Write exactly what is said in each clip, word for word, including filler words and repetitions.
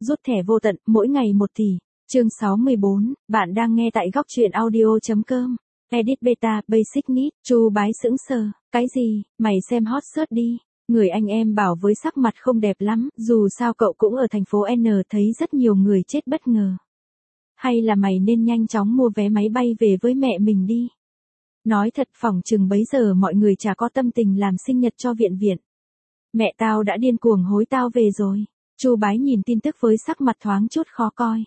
rút thẻ vô tận, mỗi ngày một tỷ. Chương sáu mươi bốn, bạn đang nghe tại góc truyện audio.com. Edit Beta, Basic Need, Chu Bái sững sờ, cái gì, mày xem hot search đi. Người anh em bảo với sắc mặt không đẹp lắm, dù sao cậu cũng ở thành phố N thấy rất nhiều người chết bất ngờ. Hay là mày nên nhanh chóng mua vé máy bay về với mẹ mình đi. Nói thật phỏng chừng bấy giờ mọi người chả có tâm tình làm sinh nhật cho viện viện. Mẹ tao đã điên cuồng hối tao về rồi. Chu Bái nhìn tin tức với sắc mặt thoáng chút khó coi.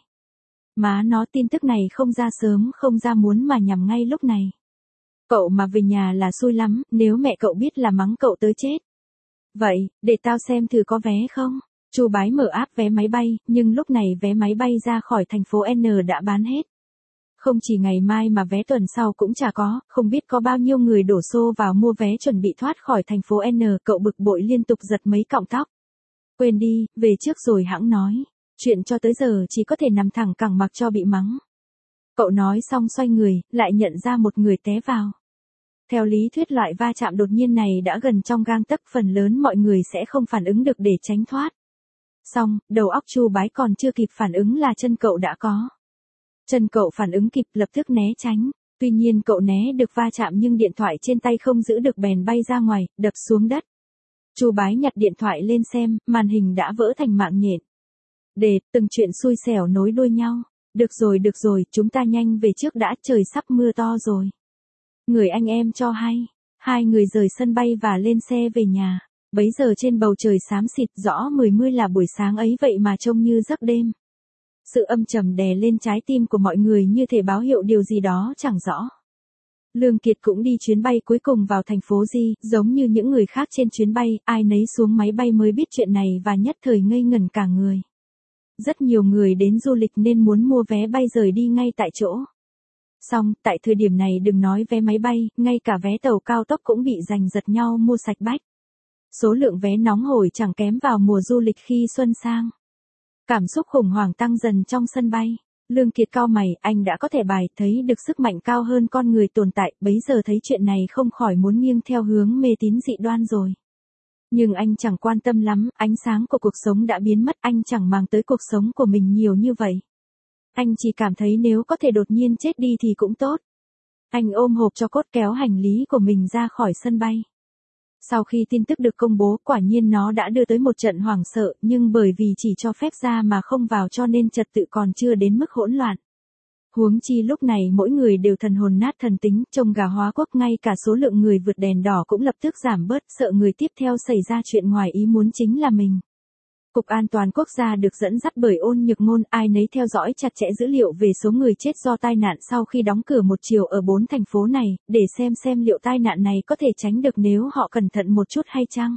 Má nó tin tức này không ra sớm không ra muốn mà nhằm ngay lúc này. Cậu mà về nhà là xui lắm, nếu mẹ cậu biết là mắng cậu tới chết. Vậy, để tao xem thử có vé không? Chu Bái mở app vé máy bay, nhưng lúc này vé máy bay ra khỏi thành phố N đã bán hết. Không chỉ ngày mai mà vé tuần sau cũng chả có, không biết có bao nhiêu người đổ xô vào mua vé chuẩn bị thoát khỏi thành phố N, cậu bực bội liên tục giật mấy cọng tóc. Quên đi, về trước rồi hẵng nói. Chuyện cho tới giờ chỉ có thể nằm thẳng cẳng mặc cho bị mắng. Cậu nói xong xoay người, lại nhận ra một người té vào. Theo lý thuyết loại va chạm đột nhiên này đã gần trong gang tấc, phần lớn mọi người sẽ không phản ứng được để tránh thoát. Xong, đầu óc Chu Bái còn chưa kịp phản ứng là chân cậu đã có. Chân cậu phản ứng kịp lập tức né tránh. Tuy nhiên cậu né được va chạm nhưng điện thoại trên tay không giữ được bèn bay ra ngoài, đập xuống đất. Chu Bái nhặt điện thoại lên xem, màn hình đã vỡ thành mạng nhện. Để, từng chuyện xui xẻo nối đuôi nhau. Được rồi được rồi, chúng ta nhanh về trước đã, trời sắp mưa to rồi. Người anh em cho hay. Hai người rời sân bay và lên xe về nhà. Bấy giờ trên bầu trời xám xịt, rõ mười mươi là buổi sáng ấy vậy mà trông như giấc đêm. Sự âm trầm đè lên trái tim của mọi người như thể báo hiệu điều gì đó chẳng rõ. Lương Kiệt cũng đi chuyến bay cuối cùng vào thành phố Di, giống như những người khác trên chuyến bay, ai nấy xuống máy bay mới biết chuyện này và nhất thời ngây ngẩn cả người. Rất nhiều người đến du lịch nên muốn mua vé bay rời đi ngay tại chỗ. Xong, tại thời điểm này đừng nói vé máy bay, ngay cả vé tàu cao tốc cũng bị giành giật nhau mua sạch bách. Số lượng vé nóng hổi chẳng kém vào mùa du lịch khi xuân sang. Cảm xúc khủng hoảng tăng dần trong sân bay. Lương Kiệt cau mày, anh đã có thẻ bài, thấy được sức mạnh cao hơn con người tồn tại, bấy giờ thấy chuyện này không khỏi muốn nghiêng theo hướng mê tín dị đoan rồi. Nhưng anh chẳng quan tâm lắm, ánh sáng của cuộc sống đã biến mất, anh chẳng mang tới cuộc sống của mình nhiều như vậy. Anh chỉ cảm thấy nếu có thể đột nhiên chết đi thì cũng tốt. Anh ôm hộp tro cốt kéo hành lý của mình ra khỏi sân bay. Sau khi tin tức được công bố, quả nhiên nó đã đưa tới một trận hoảng sợ, nhưng bởi vì chỉ cho phép ra mà không vào cho nên trật tự còn chưa đến mức hỗn loạn. Huống chi lúc này mỗi người đều thần hồn nát thần tính, trông gà hóa quốc, ngay cả số lượng người vượt đèn đỏ cũng lập tức giảm bớt, sợ người tiếp theo xảy ra chuyện ngoài ý muốn chính là mình. Cục An toàn Quốc gia được dẫn dắt bởi Ôn Nhược Ngôn, ai nấy theo dõi chặt chẽ dữ liệu về số người chết do tai nạn sau khi đóng cửa một chiều ở bốn thành phố này, để xem xem liệu tai nạn này có thể tránh được nếu họ cẩn thận một chút hay chăng.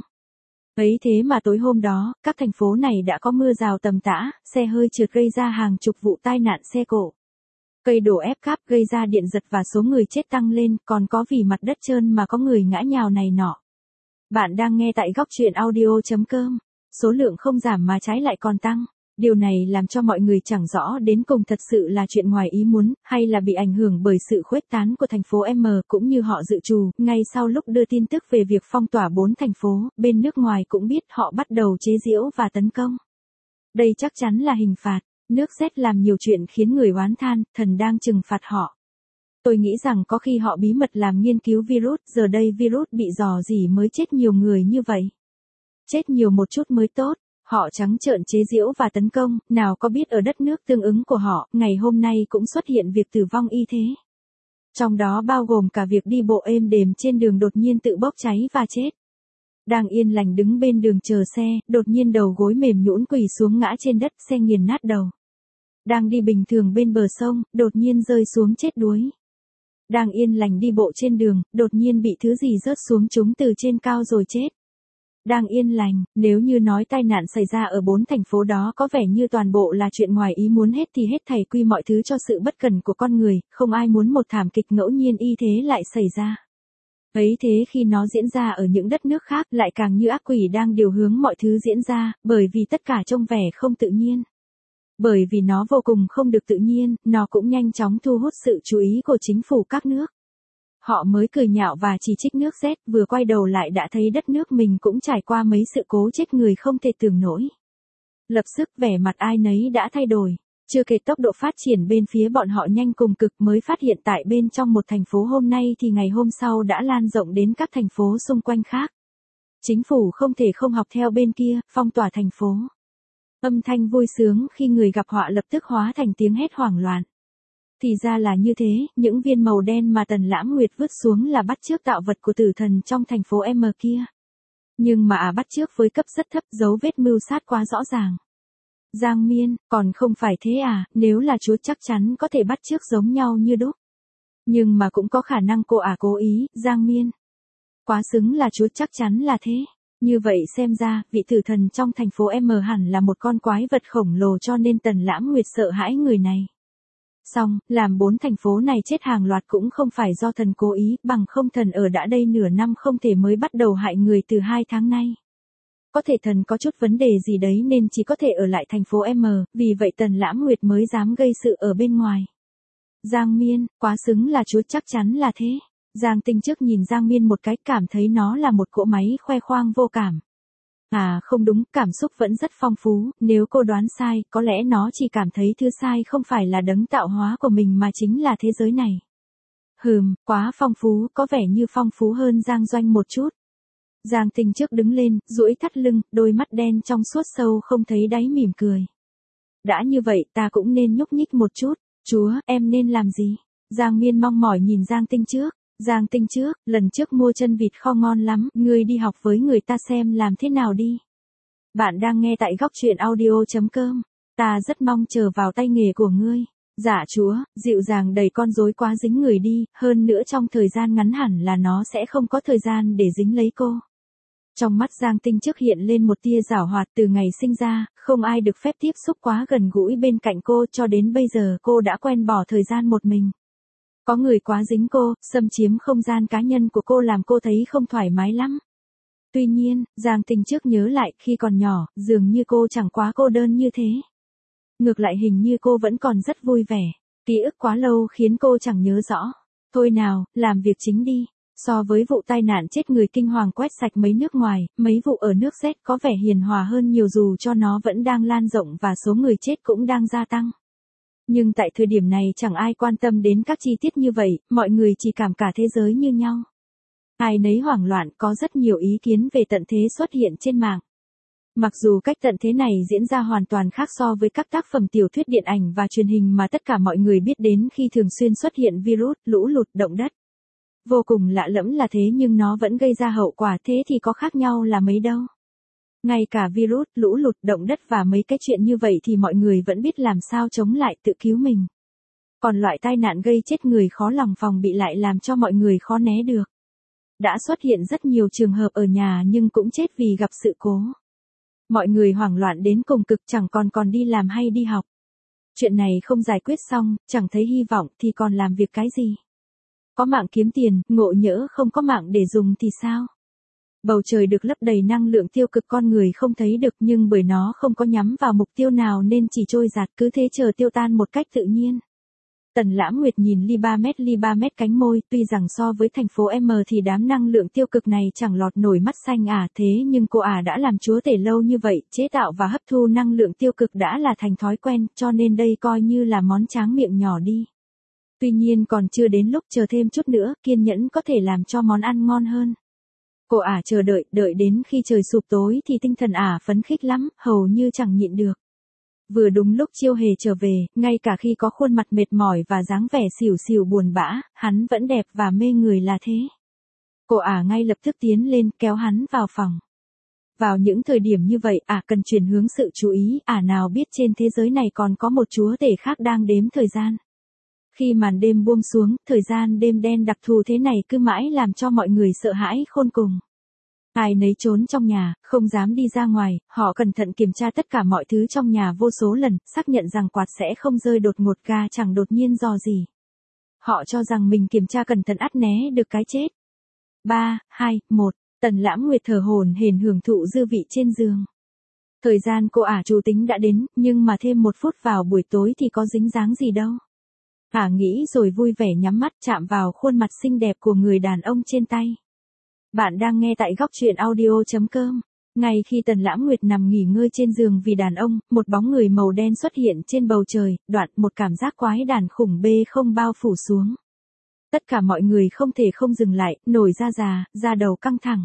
Ấy thế mà tối hôm đó, các thành phố này đã có mưa rào tầm tã, xe hơi trượt gây ra hàng chục vụ tai nạn xe cộ. Cây đổ ép cáp gây ra điện giật và số người chết tăng lên, còn có vì mặt đất trơn mà có người ngã nhào này nọ. Bạn đang nghe tại góc truyện audio.com. Số lượng không giảm mà trái lại còn tăng. Điều này làm cho mọi người chẳng rõ đến cùng thật sự là chuyện ngoài ý muốn, hay là bị ảnh hưởng bởi sự khuếch tán của thành phố M cũng như họ dự trù. Ngay sau lúc đưa tin tức về việc phong tỏa bốn thành phố, bên nước ngoài cũng biết họ bắt đầu chế giễu và tấn công. Đây chắc chắn là hình phạt. Nước rét làm nhiều chuyện khiến người oán than, thần đang trừng phạt họ. Tôi nghĩ rằng có khi họ bí mật làm nghiên cứu virus, giờ đây virus bị dò dỉ mới chết nhiều người như vậy. Chết nhiều một chút mới tốt, họ trắng trợn chế giễu và tấn công, nào có biết ở đất nước tương ứng của họ, ngày hôm nay cũng xuất hiện việc tử vong y thế. Trong đó bao gồm cả việc đi bộ êm đềm trên đường đột nhiên tự bốc cháy và chết. Đang yên lành đứng bên đường chờ xe, đột nhiên đầu gối mềm nhũn quỳ xuống ngã trên đất, xe nghiền nát đầu. Đang đi bình thường bên bờ sông, đột nhiên rơi xuống chết đuối. Đang yên lành đi bộ trên đường, đột nhiên bị thứ gì rớt xuống trúng từ trên cao rồi chết. Đang yên lành, nếu như nói tai nạn xảy ra ở bốn thành phố đó có vẻ như toàn bộ là chuyện ngoài ý muốn hết thì hết thảy quy mọi thứ cho sự bất cẩn của con người, không ai muốn một thảm kịch ngẫu nhiên y thế lại xảy ra. Ấy thế khi nó diễn ra ở những đất nước khác lại càng như ác quỷ đang điều hướng mọi thứ diễn ra, bởi vì tất cả trông vẻ không tự nhiên. Bởi vì nó vô cùng không được tự nhiên, nó cũng nhanh chóng thu hút sự chú ý của chính phủ các nước. Họ mới cười nhạo và chỉ trích nước rét, vừa quay đầu lại đã thấy đất nước mình cũng trải qua mấy sự cố chết người không thể tưởng nổi. lập sức vẻ mặt ai nấy đã thay đổi. Chưa kể tốc độ phát triển bên phía bọn họ nhanh cùng cực mới phát hiện tại bên trong một thành phố hôm nay thì ngày hôm sau đã lan rộng đến các thành phố xung quanh khác. Chính phủ không thể không học theo bên kia, phong tỏa thành phố. Âm thanh vui sướng khi người gặp họa lập tức hóa thành tiếng hét hoảng loạn. Thì ra là như thế, những viên màu đen mà Tần Lãng Nguyệt vứt xuống là bắt chước tạo vật của tử thần trong thành phố M kia. Nhưng mà à bắt chước với cấp rất thấp, dấu vết mưu sát quá rõ ràng. Giang Miên, còn không phải thế à, nếu là chúa chắc chắn có thể bắt chước giống nhau như đúc. Nhưng mà cũng có khả năng cô à cố ý, Giang Miên. Quá xứng là chúa chắc chắn là thế. Như vậy xem ra, vị tử thần trong thành phố M hẳn là một con quái vật khổng lồ cho nên Tần Lãng Nguyệt sợ hãi người này. Xong, làm bốn thành phố này chết hàng loạt cũng không phải do thần cố ý, bằng không thần ở đã đây nửa năm không thể mới bắt đầu hại người từ hai tháng nay. Có thể thần có chút vấn đề gì đấy nên chỉ có thể ở lại thành phố M, vì vậy Tần Lãng Nguyệt mới dám gây sự ở bên ngoài. Giang Miên, quá xứng là chúa chắc chắn là thế. Giang Tinh trước nhìn Giang Miên một cái cảm thấy nó là một cỗ máy khoe khoang vô cảm. À không đúng, cảm xúc vẫn rất phong phú, nếu cô đoán sai, có lẽ nó chỉ cảm thấy thứ sai không phải là đấng tạo hóa của mình mà chính là thế giới này. Hừm, quá phong phú, có vẻ như phong phú hơn Giang Doanh một chút. Giang Tinh trước đứng lên, duỗi thắt lưng, đôi mắt đen trong suốt sâu không thấy đáy mỉm cười. Đã như vậy ta cũng nên nhúc nhích một chút, chúa, em nên làm gì? Giang Miên mong mỏi nhìn Giang Tinh trước. Giang Tinh trước, lần trước mua chân vịt kho ngon lắm, ngươi đi học với người ta xem làm thế nào đi. Bạn đang nghe tại góc truyện audio.com, ta rất mong chờ vào tay nghề của ngươi. Dạ chúa, dịu dàng đẩy con rối quá dính người đi, hơn nữa trong thời gian ngắn hẳn là nó sẽ không có thời gian để dính lấy cô. Trong mắt Giang Tinh trước hiện lên một tia giảo hoạt, từ ngày sinh ra, không ai được phép tiếp xúc quá gần gũi bên cạnh cô cho đến bây giờ cô đã quen bỏ thời gian một mình. Có người quá dính cô, xâm chiếm không gian cá nhân của cô làm cô thấy không thoải mái lắm. Tuy nhiên, Giang Tinh trước nhớ lại khi còn nhỏ, dường như cô chẳng quá cô đơn như thế. Ngược lại hình như cô vẫn còn rất vui vẻ. Ký ức quá lâu khiến cô chẳng nhớ rõ. Thôi nào, làm việc chính đi. So với vụ tai nạn chết người kinh hoàng quét sạch mấy nước ngoài, mấy vụ ở nước Z có vẻ hiền hòa hơn nhiều dù cho nó vẫn đang lan rộng và số người chết cũng đang gia tăng. Nhưng tại thời điểm này chẳng ai quan tâm đến các chi tiết như vậy, mọi người chỉ cảm cả thế giới như nhau. Ai nấy hoảng loạn, có rất nhiều ý kiến về tận thế xuất hiện trên mạng. Mặc dù cách tận thế này diễn ra hoàn toàn khác so với các tác phẩm tiểu thuyết điện ảnh và truyền hình mà tất cả mọi người biết đến khi thường xuyên xuất hiện virus, lũ lụt, động đất. Vô cùng lạ lẫm là thế nhưng nó vẫn gây ra hậu quả, thế thì có khác nhau là mấy đâu. Ngay cả virus, lũ lụt, động đất và mấy cái chuyện như vậy thì mọi người vẫn biết làm sao chống lại, tự cứu mình. Còn loại tai nạn gây chết người khó lòng phòng bị lại làm cho mọi người khó né được. Đã xuất hiện rất nhiều trường hợp ở nhà nhưng cũng chết vì gặp sự cố. Mọi người hoảng loạn đến cùng cực, chẳng còn còn đi làm hay đi học. Chuyện này không giải quyết xong, chẳng thấy hy vọng thì còn làm việc cái gì. Có mạng kiếm tiền, ngộ nhỡ không có mạng để dùng thì sao? Bầu trời được lấp đầy năng lượng tiêu cực con người không thấy được nhưng bởi nó không có nhắm vào mục tiêu nào nên chỉ trôi giạt cứ thế chờ tiêu tan một cách tự nhiên. Tần Lãng Nguyệt nhìn ly ba mét ly ba mét cánh môi, tuy rằng so với thành phố M thì đám năng lượng tiêu cực này chẳng lọt nổi mắt xanh à, thế nhưng cô ả à đã làm chúa tể lâu như vậy, chế tạo và hấp thu năng lượng tiêu cực đã là thành thói quen, cho nên đây coi như là món tráng miệng nhỏ đi. Tuy nhiên còn chưa đến lúc, chờ thêm chút nữa, kiên nhẫn có thể làm cho món ăn ngon hơn. Cô ả à chờ đợi, đợi đến khi trời sụp tối thì tinh thần ả à phấn khích lắm, hầu như chẳng nhịn được. Vừa đúng lúc Chiêu Hề trở về, ngay cả khi có khuôn mặt mệt mỏi và dáng vẻ xỉu xỉu buồn bã, hắn vẫn đẹp và mê người là thế. Cô ả à ngay lập tức tiến lên kéo hắn vào phòng. Vào những thời điểm như vậy, ả à cần chuyển hướng sự chú ý, ả à nào biết trên thế giới này còn có một chúa tể khác đang đếm thời gian. Khi màn đêm buông xuống, thời gian đêm đen đặc thù thế này cứ mãi làm cho mọi người sợ hãi khôn cùng. Ai nấy trốn trong nhà, không dám đi ra ngoài, họ cẩn thận kiểm tra tất cả mọi thứ trong nhà vô số lần, xác nhận rằng quạt sẽ không rơi đột ngột, ga chẳng đột nhiên dò gì. Họ cho rằng mình kiểm tra cẩn thận ắt né được cái chết. ba, hai, một, Tần Lãng Nguyệt thở hổn hển hưởng thụ dư vị trên giường. Thời gian cô ả chủ tính đã đến, nhưng mà thêm một phút vào buổi tối thì có dính dáng gì đâu. Ả nghĩ rồi vui vẻ nhắm mắt chạm vào khuôn mặt xinh đẹp của người đàn ông trên tay. Bạn đang nghe tại góc truyện audio.com. Ngay khi Tần Lãm Nguyệt nằm nghỉ ngơi trên giường vì đàn ông, một bóng người màu đen xuất hiện trên bầu trời, đoạn một cảm giác quái đản khủng bê không bao phủ xuống. Tất cả mọi người không thể không dừng lại, nổi da gà, da đầu căng thẳng.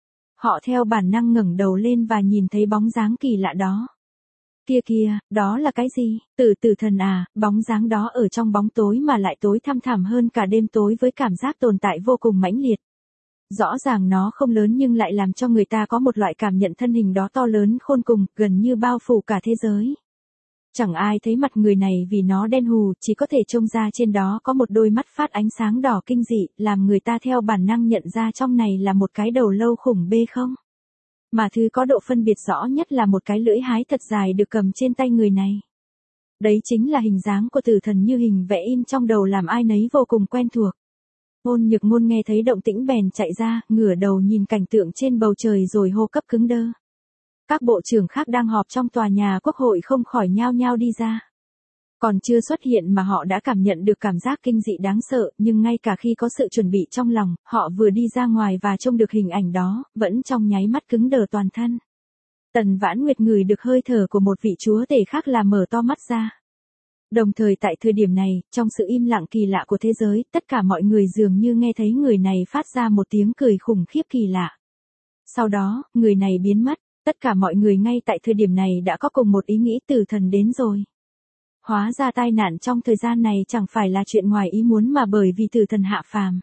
Họ theo bản năng ngẩng đầu lên và nhìn thấy bóng dáng kỳ lạ đó. Kia kia, đó là cái gì? Tử Tử Thần à, bóng dáng đó ở trong bóng tối mà lại tối thăm thẳm hơn cả đêm tối với cảm giác tồn tại vô cùng mãnh liệt. Rõ ràng nó không lớn nhưng lại làm cho người ta có một loại cảm nhận thân hình đó to lớn khôn cùng, gần như bao phủ cả thế giới. Chẳng ai thấy mặt người này vì nó đen hù, chỉ có thể trông ra trên đó có một đôi mắt phát ánh sáng đỏ kinh dị, làm người ta theo bản năng nhận ra trong này là một cái đầu lâu khủng bê không. Mà thứ có độ phân biệt rõ nhất là một cái lưỡi hái thật dài được cầm trên tay người này. Đấy chính là hình dáng của Tử Thần như hình vẽ in trong đầu làm ai nấy vô cùng quen thuộc. Ôn Nhược Ngôn nghe thấy động tĩnh bèn chạy ra, ngửa đầu nhìn cảnh tượng trên bầu trời rồi hô cấp cứng đơ. Các bộ trưởng khác đang họp trong tòa nhà Quốc hội không khỏi nhao nhao đi ra. Còn chưa xuất hiện mà họ đã cảm nhận được cảm giác kinh dị đáng sợ, nhưng ngay cả khi có sự chuẩn bị trong lòng, họ vừa đi ra ngoài và trông được hình ảnh đó, vẫn trong nháy mắt cứng đờ toàn thân. Tần Vãn Nguyệt ngửi được hơi thở của một vị chúa tể khác là mở to mắt ra. Đồng thời tại thời điểm này, trong sự im lặng kỳ lạ của thế giới, tất cả mọi người dường như nghe thấy người này phát ra một tiếng cười khủng khiếp kỳ lạ. Sau đó, người này biến mất, tất cả mọi người ngay tại thời điểm này đã có cùng một ý nghĩ Tử Thần đến rồi. Hóa ra tai nạn trong thời gian này chẳng phải là chuyện ngoài ý muốn mà bởi vì Tử Thần hạ phàm.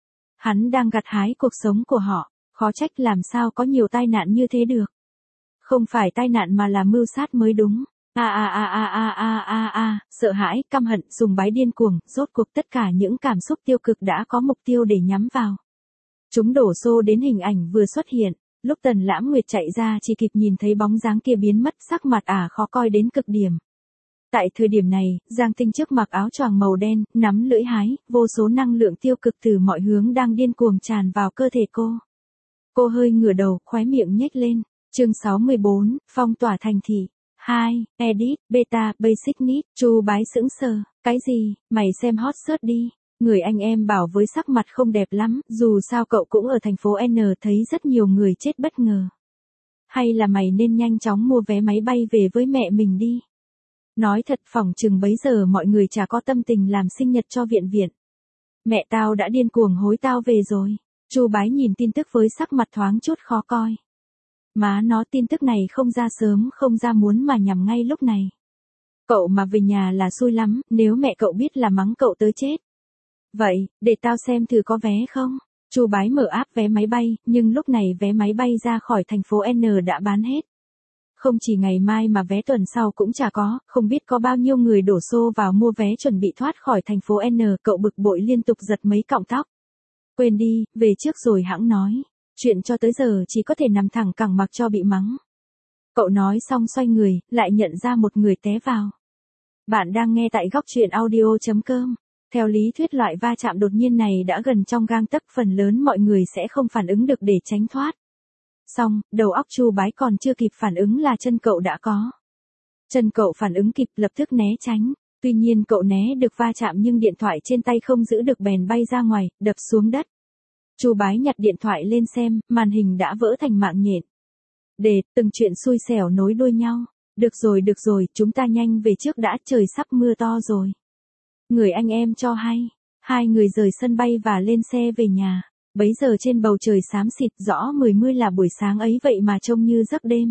Hắn đang gặt hái cuộc sống của họ, khó trách làm sao có nhiều tai nạn như thế được. Không phải tai nạn mà là mưu sát mới đúng. A a a a a a a a, sợ hãi, căm hận, sùng bái điên cuồng, rốt cuộc tất cả những cảm xúc tiêu cực đã có mục tiêu để nhắm vào. Chúng đổ xô đến hình ảnh vừa xuất hiện, lúc Tần Lãm Nguyệt chạy ra chỉ kịp nhìn thấy bóng dáng kia biến mất, sắc mặt ả khó coi đến cực điểm. Tại thời điểm này, Giang Tinh trước mặc áo choàng màu đen, nắm lưỡi hái, vô số năng lượng tiêu cực từ mọi hướng đang điên cuồng tràn vào cơ thể cô. Cô hơi ngửa đầu, khóe miệng nhếch lên. Chương sáu mươi bốn, phong tỏa thành thị. hai, Edit, Beta, Basic Need, Chu Bái sững sờ, cái gì, mày xem hot search đi. Người anh em bảo với sắc mặt không đẹp lắm, dù sao cậu cũng ở thành phố N thấy rất nhiều người chết bất ngờ. Hay là mày nên nhanh chóng mua vé máy bay về với mẹ mình đi. Nói thật phỏng chừng bấy giờ mọi người chả có tâm tình làm sinh nhật cho viện viện. Mẹ tao đã điên cuồng hối tao về rồi. Chu Bái nhìn tin tức với sắc mặt thoáng chút khó coi. Má nó tin tức này không ra sớm không ra muốn mà nhằm ngay lúc này. Cậu mà về nhà là xui lắm, nếu mẹ cậu biết là mắng cậu tới chết. Vậy, để tao xem thử có vé không? Chu Bái mở app vé máy bay, nhưng lúc này vé máy bay ra khỏi thành phố N đã bán hết. Không chỉ ngày mai mà vé tuần sau cũng chả có, không biết có bao nhiêu người đổ xô vào mua vé chuẩn bị thoát khỏi thành phố N, cậu bực bội liên tục giật mấy cọng tóc. Quên đi, về trước rồi hãng nói. Chuyện cho tới giờ chỉ có thể nằm thẳng cẳng mặc cho bị mắng. Cậu nói xong xoay người, lại nhận ra một người té vào. Bạn đang nghe tại góc truyện audio chấm com. Theo lý thuyết loại va chạm đột nhiên này đã gần trong gang tấc, phần lớn mọi người sẽ không phản ứng được để tránh thoát. Xong, đầu óc Chu Bái còn chưa kịp phản ứng là chân cậu đã có. Chân cậu phản ứng kịp lập tức né tránh. Tuy nhiên cậu né được va chạm nhưng điện thoại trên tay không giữ được bèn bay ra ngoài, đập xuống đất. Chu Bái nhặt điện thoại lên xem, màn hình đã vỡ thành mạng nhện. Để, từng chuyện xui xẻo nối đuôi nhau. Được rồi được rồi, chúng ta nhanh về trước đã, trời sắp mưa to rồi. Người anh em cho hay. Hai người rời sân bay và lên xe về nhà. Bấy giờ trên bầu trời xám xịt, rõ mười mươi là buổi sáng ấy vậy mà trông như giấc đêm.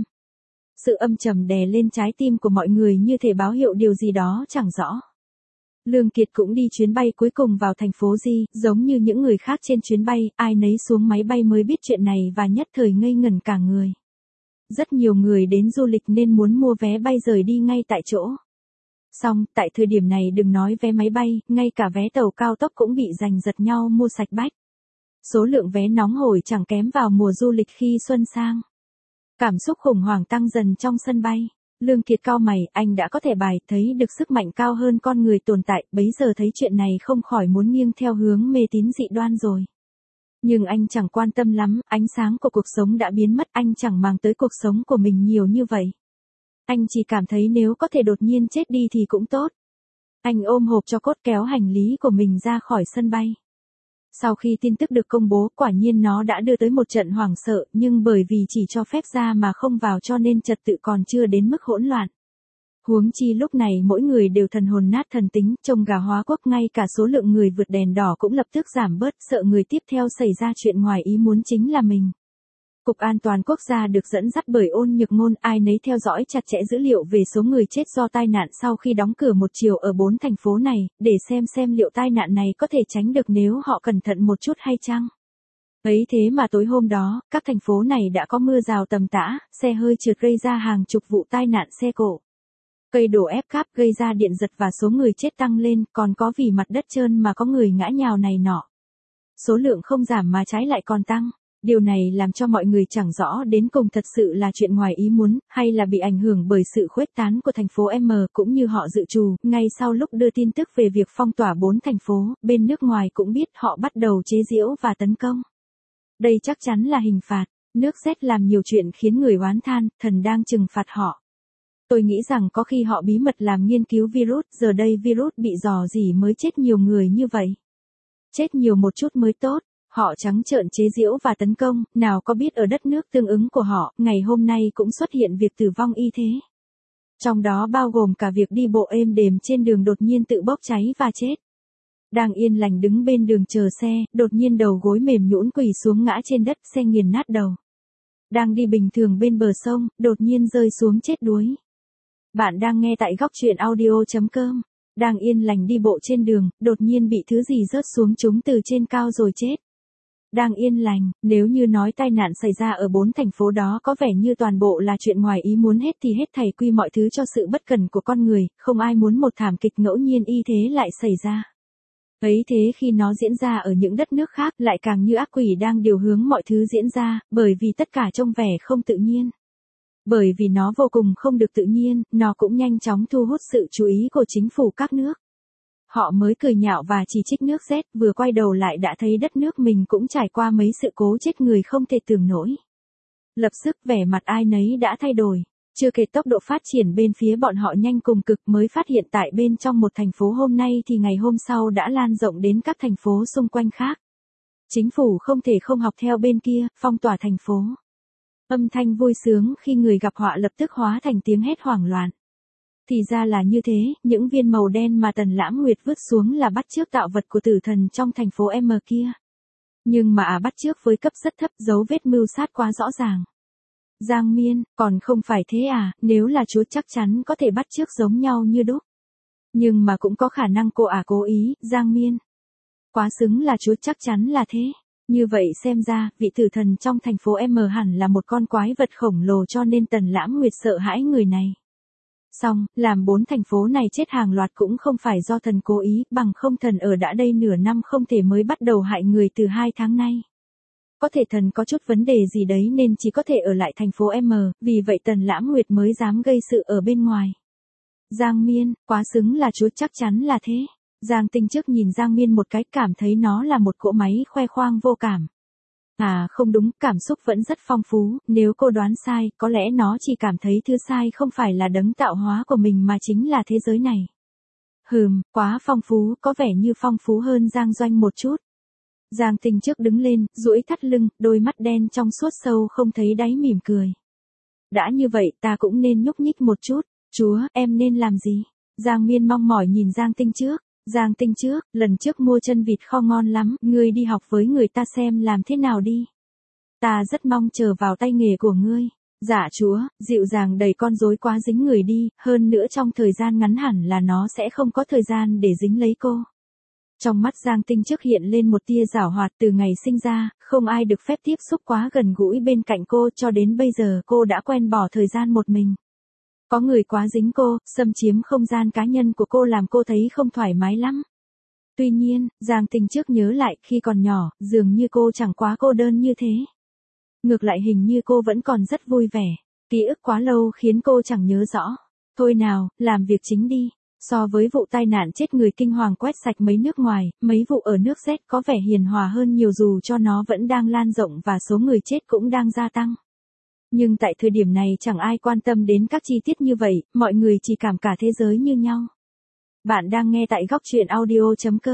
Sự âm trầm đè lên trái tim của mọi người như thể báo hiệu điều gì đó chẳng rõ. Lương Kiệt cũng đi chuyến bay cuối cùng vào thành phố Di, giống như những người khác trên chuyến bay, ai nấy xuống máy bay mới biết chuyện này và nhất thời ngây ngẩn cả người. Rất nhiều người đến du lịch nên muốn mua vé bay rời đi ngay tại chỗ. Xong, tại thời điểm này đừng nói vé máy bay, ngay cả vé tàu cao tốc cũng bị giành giật nhau mua sạch bách. Số lượng vé nóng hổi chẳng kém vào mùa du lịch khi xuân sang. Cảm xúc khủng hoảng tăng dần trong sân bay. Lương Kiệt cau mày, anh đã có thể bài thấy được sức mạnh cao hơn con người tồn tại, bấy giờ thấy chuyện này không khỏi muốn nghiêng theo hướng mê tín dị đoan rồi. Nhưng anh chẳng quan tâm lắm, ánh sáng của cuộc sống đã biến mất, anh chẳng mang tới cuộc sống của mình nhiều như vậy. Anh chỉ cảm thấy nếu có thể đột nhiên chết đi thì cũng tốt. Anh ôm hộp cho cốt kéo hành lý của mình ra khỏi sân bay. Sau khi tin tức được công bố, quả nhiên nó đã đưa tới một trận hoảng sợ, nhưng bởi vì chỉ cho phép ra mà không vào cho nên trật tự còn chưa đến mức hỗn loạn. Huống chi lúc này mỗi người đều thần hồn nát thần tính, trông gà hóa quốc, ngay cả số lượng người vượt đèn đỏ cũng lập tức giảm bớt, sợ người tiếp theo xảy ra chuyện ngoài ý muốn chính là mình. Cục An toàn Quốc gia được dẫn dắt bởi Ôn Nhược Ngôn, ai nấy theo dõi chặt chẽ dữ liệu về số người chết do tai nạn sau khi đóng cửa một chiều ở bốn thành phố này, để xem xem liệu tai nạn này có thể tránh được nếu họ cẩn thận một chút hay chăng. Ấy thế mà tối hôm đó, các thành phố này đã có mưa rào tầm tã, xe hơi trượt gây ra hàng chục vụ tai nạn xe cộ. Cây đổ ép cáp gây ra điện giật và số người chết tăng lên, còn có vì mặt đất trơn mà có người ngã nhào này nọ. Số lượng không giảm mà trái lại còn tăng. Điều này làm cho mọi người chẳng rõ đến cùng thật sự là chuyện ngoài ý muốn, hay là bị ảnh hưởng bởi sự khuếch tán của thành phố M cũng như họ dự trù. Ngay sau lúc đưa tin tức về việc phong tỏa bốn thành phố, bên nước ngoài cũng biết họ bắt đầu chế giễu và tấn công. Đây chắc chắn là hình phạt, nước Z làm nhiều chuyện khiến người oán than, thần đang trừng phạt họ. Tôi nghĩ rằng có khi họ bí mật làm nghiên cứu virus, giờ đây virus bị dò dỉ mới chết nhiều người như vậy. Chết nhiều một chút mới tốt. Họ trắng trợn chế giễu và tấn công, nào có biết ở đất nước tương ứng của họ, ngày hôm nay cũng xuất hiện việc tử vong y thế. Trong đó bao gồm cả việc đi bộ êm đềm trên đường đột nhiên tự bốc cháy và chết. Đang yên lành đứng bên đường chờ xe, đột nhiên đầu gối mềm nhũn quỳ xuống ngã trên đất, xe nghiền nát đầu. Đang đi bình thường bên bờ sông, đột nhiên rơi xuống chết đuối. Bạn đang nghe tại góc truyện audio chấm com. Đang yên lành đi bộ trên đường, đột nhiên bị thứ gì rớt xuống chúng từ trên cao rồi chết. Đang yên lành, nếu như nói tai nạn xảy ra ở bốn thành phố đó có vẻ như toàn bộ là chuyện ngoài ý muốn hết thì hết thảy quy mọi thứ cho sự bất cần của con người, không ai muốn một thảm kịch ngẫu nhiên y thế lại xảy ra. Ấy thế khi nó diễn ra ở những đất nước khác lại càng như ác quỷ đang điều hướng mọi thứ diễn ra, bởi vì tất cả trông vẻ không tự nhiên. Bởi vì nó vô cùng không được tự nhiên, nó cũng nhanh chóng thu hút sự chú ý của chính phủ các nước. Họ mới cười nhạo và chỉ trích nước Z, vừa quay đầu lại đã thấy đất nước mình cũng trải qua mấy sự cố chết người không thể tưởng nổi. Lập tức vẻ mặt ai nấy đã thay đổi, chưa kể tốc độ phát triển bên phía bọn họ nhanh cùng cực, mới phát hiện tại bên trong một thành phố hôm nay thì ngày hôm sau đã lan rộng đến các thành phố xung quanh khác. Chính phủ không thể không học theo bên kia, phong tỏa thành phố. Âm thanh vui sướng khi người gặp họa lập tức hóa thành tiếng hét hoảng loạn. Thì ra là như thế, những viên màu đen mà Tần Lãm Nguyệt vứt xuống là bắt chước tạo vật của tử thần trong thành phố M kia. Nhưng mà à bắt chước với cấp rất thấp, dấu vết mưu sát quá rõ ràng. Giang Miên, còn không phải thế à, nếu là Chúa chắc chắn có thể bắt chước giống nhau như đúc. Nhưng mà cũng có khả năng cô à cố ý, Giang Miên. Quá xứng là Chúa chắc chắn là thế. Như vậy xem ra, vị tử thần trong thành phố M hẳn là một con quái vật khổng lồ cho nên Tần Lãm Nguyệt sợ hãi người này. Xong, làm bốn thành phố này chết hàng loạt cũng không phải do thần cố ý, bằng không thần ở đã đây nửa năm không thể mới bắt đầu hại người từ hai tháng nay. Có thể thần có chút vấn đề gì đấy nên chỉ có thể ở lại thành phố M, vì vậy Tần Lãm Nguyệt mới dám gây sự ở bên ngoài. Giang Miên, quá xứng là Chúa chắc chắn là thế. Giang Tinh trước nhìn Giang Miên một cái cảm thấy nó là một cỗ máy khoe khoang vô cảm. À không đúng, cảm xúc vẫn rất phong phú, nếu cô đoán sai, có lẽ nó chỉ cảm thấy thứ sai không phải là đấng tạo hóa của mình mà chính là thế giới này. Hừm, quá phong phú, có vẻ như phong phú hơn Giang Doanh một chút. Giang Tinh trước đứng lên, duỗi thắt lưng, đôi mắt đen trong suốt sâu không thấy đáy mỉm cười. Đã như vậy ta cũng nên nhúc nhích một chút, Chúa, em nên làm gì? Giang Miên mong mỏi nhìn Giang Tinh trước. Giang Tinh trước, lần trước mua chân vịt kho ngon lắm, ngươi đi học với người ta xem làm thế nào đi. Ta rất mong chờ vào tay nghề của ngươi. Dạ Chúa, dịu dàng đẩy con rối quá dính người đi, hơn nữa trong thời gian ngắn hẳn là nó sẽ không có thời gian để dính lấy cô. Trong mắt Giang Tinh trước hiện lên một tia giảo hoạt, từ ngày sinh ra, không ai được phép tiếp xúc quá gần gũi bên cạnh cô, cho đến bây giờ cô đã quen bỏ thời gian một mình. Có người quá dính cô, xâm chiếm không gian cá nhân của cô làm cô thấy không thoải mái lắm. Tuy nhiên, Giang Tinh trước nhớ lại khi còn nhỏ, dường như cô chẳng quá cô đơn như thế. Ngược lại hình như cô vẫn còn rất vui vẻ. Ký ức quá lâu khiến cô chẳng nhớ rõ. Thôi nào, làm việc chính đi. So với vụ tai nạn chết người kinh hoàng quét sạch mấy nước ngoài, mấy vụ ở nước Z có vẻ hiền hòa hơn nhiều dù cho nó vẫn đang lan rộng và số người chết cũng đang gia tăng. Nhưng tại thời điểm này chẳng ai quan tâm đến các chi tiết như vậy, mọi người chỉ cảm cả thế giới như nhau. Bạn đang nghe tại góc truyện audio chấm com.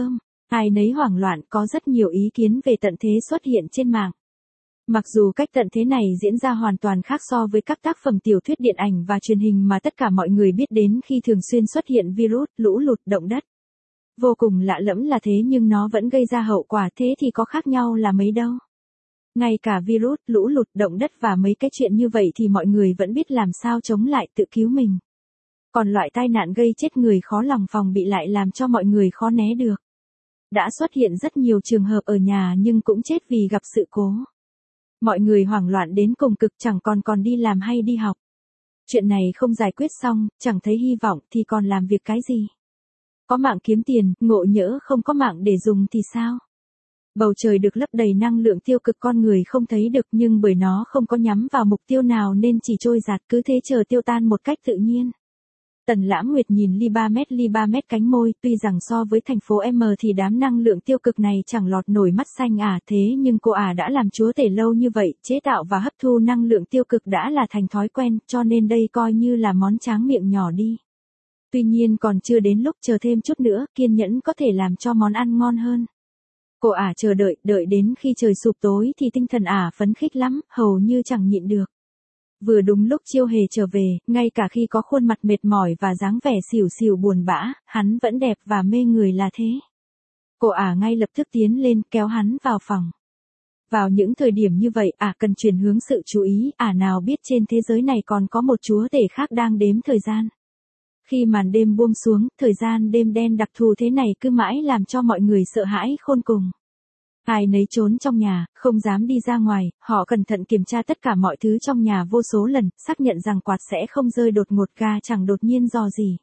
Ai nấy hoảng loạn, có rất nhiều ý kiến về tận thế xuất hiện trên mạng. Mặc dù cách tận thế này diễn ra hoàn toàn khác so với các tác phẩm tiểu thuyết điện ảnh và truyền hình mà tất cả mọi người biết đến khi thường xuyên xuất hiện virus, lũ lụt, động đất. Vô cùng lạ lẫm là thế nhưng nó vẫn gây ra hậu quả thế thì có khác nhau là mấy đâu. Ngay cả virus, lũ lụt, động đất và mấy cái chuyện như vậy thì mọi người vẫn biết làm sao chống lại, tự cứu mình. Còn loại tai nạn gây chết người khó lòng phòng bị lại làm cho mọi người khó né được. Đã xuất hiện rất nhiều trường hợp ở nhà nhưng cũng chết vì gặp sự cố. Mọi người hoảng loạn đến cùng cực, chẳng còn còn đi làm hay đi học. Chuyện này không giải quyết xong, chẳng thấy hy vọng thì còn làm việc cái gì. Có mạng kiếm tiền, ngộ nhỡ không có mạng để dùng thì sao? Bầu trời được lấp đầy năng lượng tiêu cực con người không thấy được nhưng bởi nó không có nhắm vào mục tiêu nào nên chỉ trôi giạt cứ thế chờ tiêu tan một cách tự nhiên. Tần Lãm Nguyệt nhìn ly ba mét ly ba mét cánh môi, tuy rằng so với thành phố M thì đám năng lượng tiêu cực này chẳng lọt nổi mắt xanh ả thế nhưng cô ả đã làm chúa tể lâu như vậy, chế tạo và hấp thu năng lượng tiêu cực đã là thành thói quen, cho nên đây coi như là món tráng miệng nhỏ đi. Tuy nhiên còn chưa đến lúc, chờ thêm chút nữa, kiên nhẫn có thể làm cho món ăn ngon hơn. Cô ả chờ đợi, đợi đến khi trời sụp tối thì tinh thần ả phấn khích lắm, hầu như chẳng nhịn được. Vừa đúng lúc Chiêu Hề trở về, ngay cả khi có khuôn mặt mệt mỏi và dáng vẻ xỉu xỉu buồn bã, hắn vẫn đẹp và mê người là thế. Cô ả ngay lập tức tiến lên kéo hắn vào phòng. Vào những thời điểm như vậy ả cần chuyển hướng sự chú ý, ả nào biết trên thế giới này còn có một chúa tể khác đang đếm thời gian. Khi màn đêm buông xuống, thời gian đêm đen đặc thù thế này cứ mãi làm cho mọi người sợ hãi khôn cùng. Ai nấy trốn trong nhà, không dám đi ra ngoài, họ cẩn thận kiểm tra tất cả mọi thứ trong nhà vô số lần, xác nhận rằng quạt sẽ không rơi đột ngột, ga chẳng đột nhiên dò gì.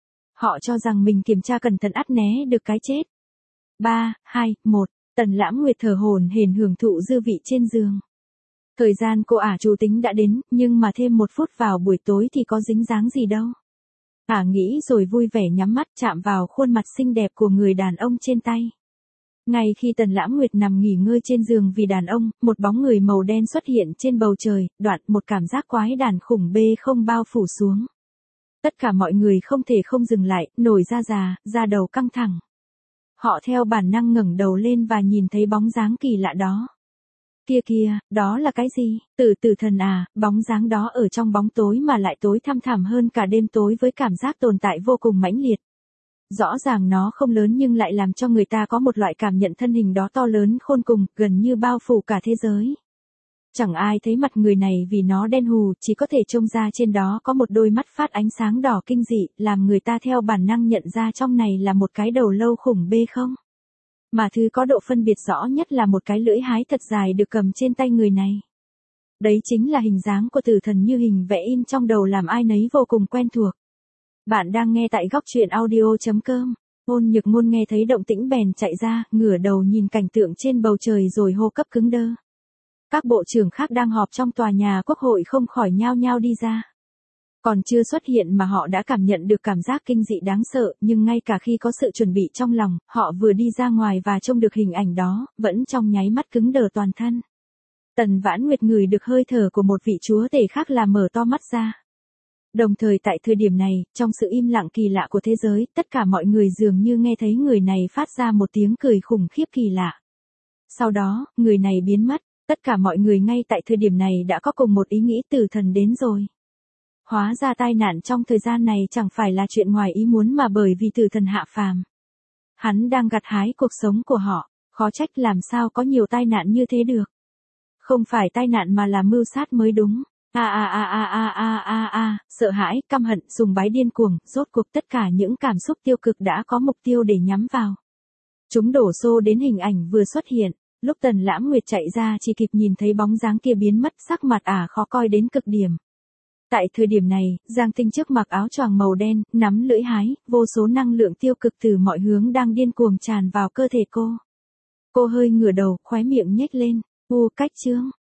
Họ cho rằng mình kiểm tra cẩn thận ắt né được cái chết. ba, hai, một, Tần Lãm Nguyệt thở hổn hển hưởng thụ dư vị trên giường. Thời gian cô ả chủ tính đã đến, nhưng mà thêm một phút vào buổi tối thì có dính dáng gì đâu. Ả nghĩ rồi vui vẻ nhắm mắt chạm vào khuôn mặt xinh đẹp của người đàn ông trên tay. Ngay khi Tần Lãm Nguyệt nằm nghỉ ngơi trên giường vì đàn ông, một bóng người màu đen xuất hiện trên bầu trời, đoạn một cảm giác quái đản khủng bê không bao phủ xuống. Tất cả mọi người không thể không dừng lại, nổi da gà, da đầu căng thẳng. Họ theo bản năng ngẩng đầu lên và nhìn thấy bóng dáng kỳ lạ đó. Kia kia, đó là cái gì? Tử Tử Thần à, bóng dáng đó ở trong bóng tối mà lại tối thăm thẳm hơn cả đêm tối với cảm giác tồn tại vô cùng mãnh liệt. Rõ ràng nó không lớn nhưng lại làm cho người ta có một loại cảm nhận thân hình đó to lớn khôn cùng, gần như bao phủ cả thế giới. Chẳng ai thấy mặt người này vì nó đen hù, chỉ có thể trông ra trên đó có một đôi mắt phát ánh sáng đỏ kinh dị, làm người ta theo bản năng nhận ra trong này là một cái đầu lâu khủng bê không. Mà thứ có độ phân biệt rõ nhất là một cái lưỡi hái thật dài được cầm trên tay người này. Đấy chính là hình dáng của Tử Thần như hình vẽ in trong đầu làm ai nấy vô cùng quen thuộc. Bạn đang nghe tại góc truyện audio chấm com. Ôn Nhược Ngôn nghe thấy động tĩnh bèn chạy ra, ngửa đầu nhìn cảnh tượng trên bầu trời rồi hô cấp cứng đơ. Các bộ trưởng khác đang họp trong tòa nhà Quốc hội không khỏi nhao nhao đi ra. Còn chưa xuất hiện mà họ đã cảm nhận được cảm giác kinh dị đáng sợ, nhưng ngay cả khi có sự chuẩn bị trong lòng, họ vừa đi ra ngoài và trông được hình ảnh đó, vẫn trong nháy mắt cứng đờ toàn thân. Tần Vãn Nguyệt ngửi được hơi thở của một vị chúa tể khác là mở to mắt ra. Đồng thời tại thời điểm này, trong sự im lặng kỳ lạ của thế giới, tất cả mọi người dường như nghe thấy người này phát ra một tiếng cười khủng khiếp kỳ lạ. Sau đó, người này biến mất, tất cả mọi người ngay tại thời điểm này đã có cùng một ý nghĩ Tử Thần đến rồi. Hóa ra tai nạn trong thời gian này chẳng phải là chuyện ngoài ý muốn mà bởi vì Tử Thần hạ phàm. Hắn đang gặt hái cuộc sống của họ, khó trách làm sao có nhiều tai nạn như thế được. Không phải tai nạn mà là mưu sát mới đúng. A a a a a a a a, sợ hãi, căm hận, sùng bái điên cuồng, rốt cuộc tất cả những cảm xúc tiêu cực đã có mục tiêu để nhắm vào. Chúng đổ xô đến hình ảnh vừa xuất hiện, lúc Tần Lãm Nguyệt chạy ra chỉ kịp nhìn thấy bóng dáng kia biến mất, sắc mặt ả khó coi đến cực điểm. Tại thời điểm này, Giang Tinh trước mặc áo choàng màu đen, nắm lưỡi hái, vô số năng lượng tiêu cực từ mọi hướng đang điên cuồng tràn vào cơ thể cô. Cô hơi ngửa đầu, khóe miệng nhếch lên, u cách chương.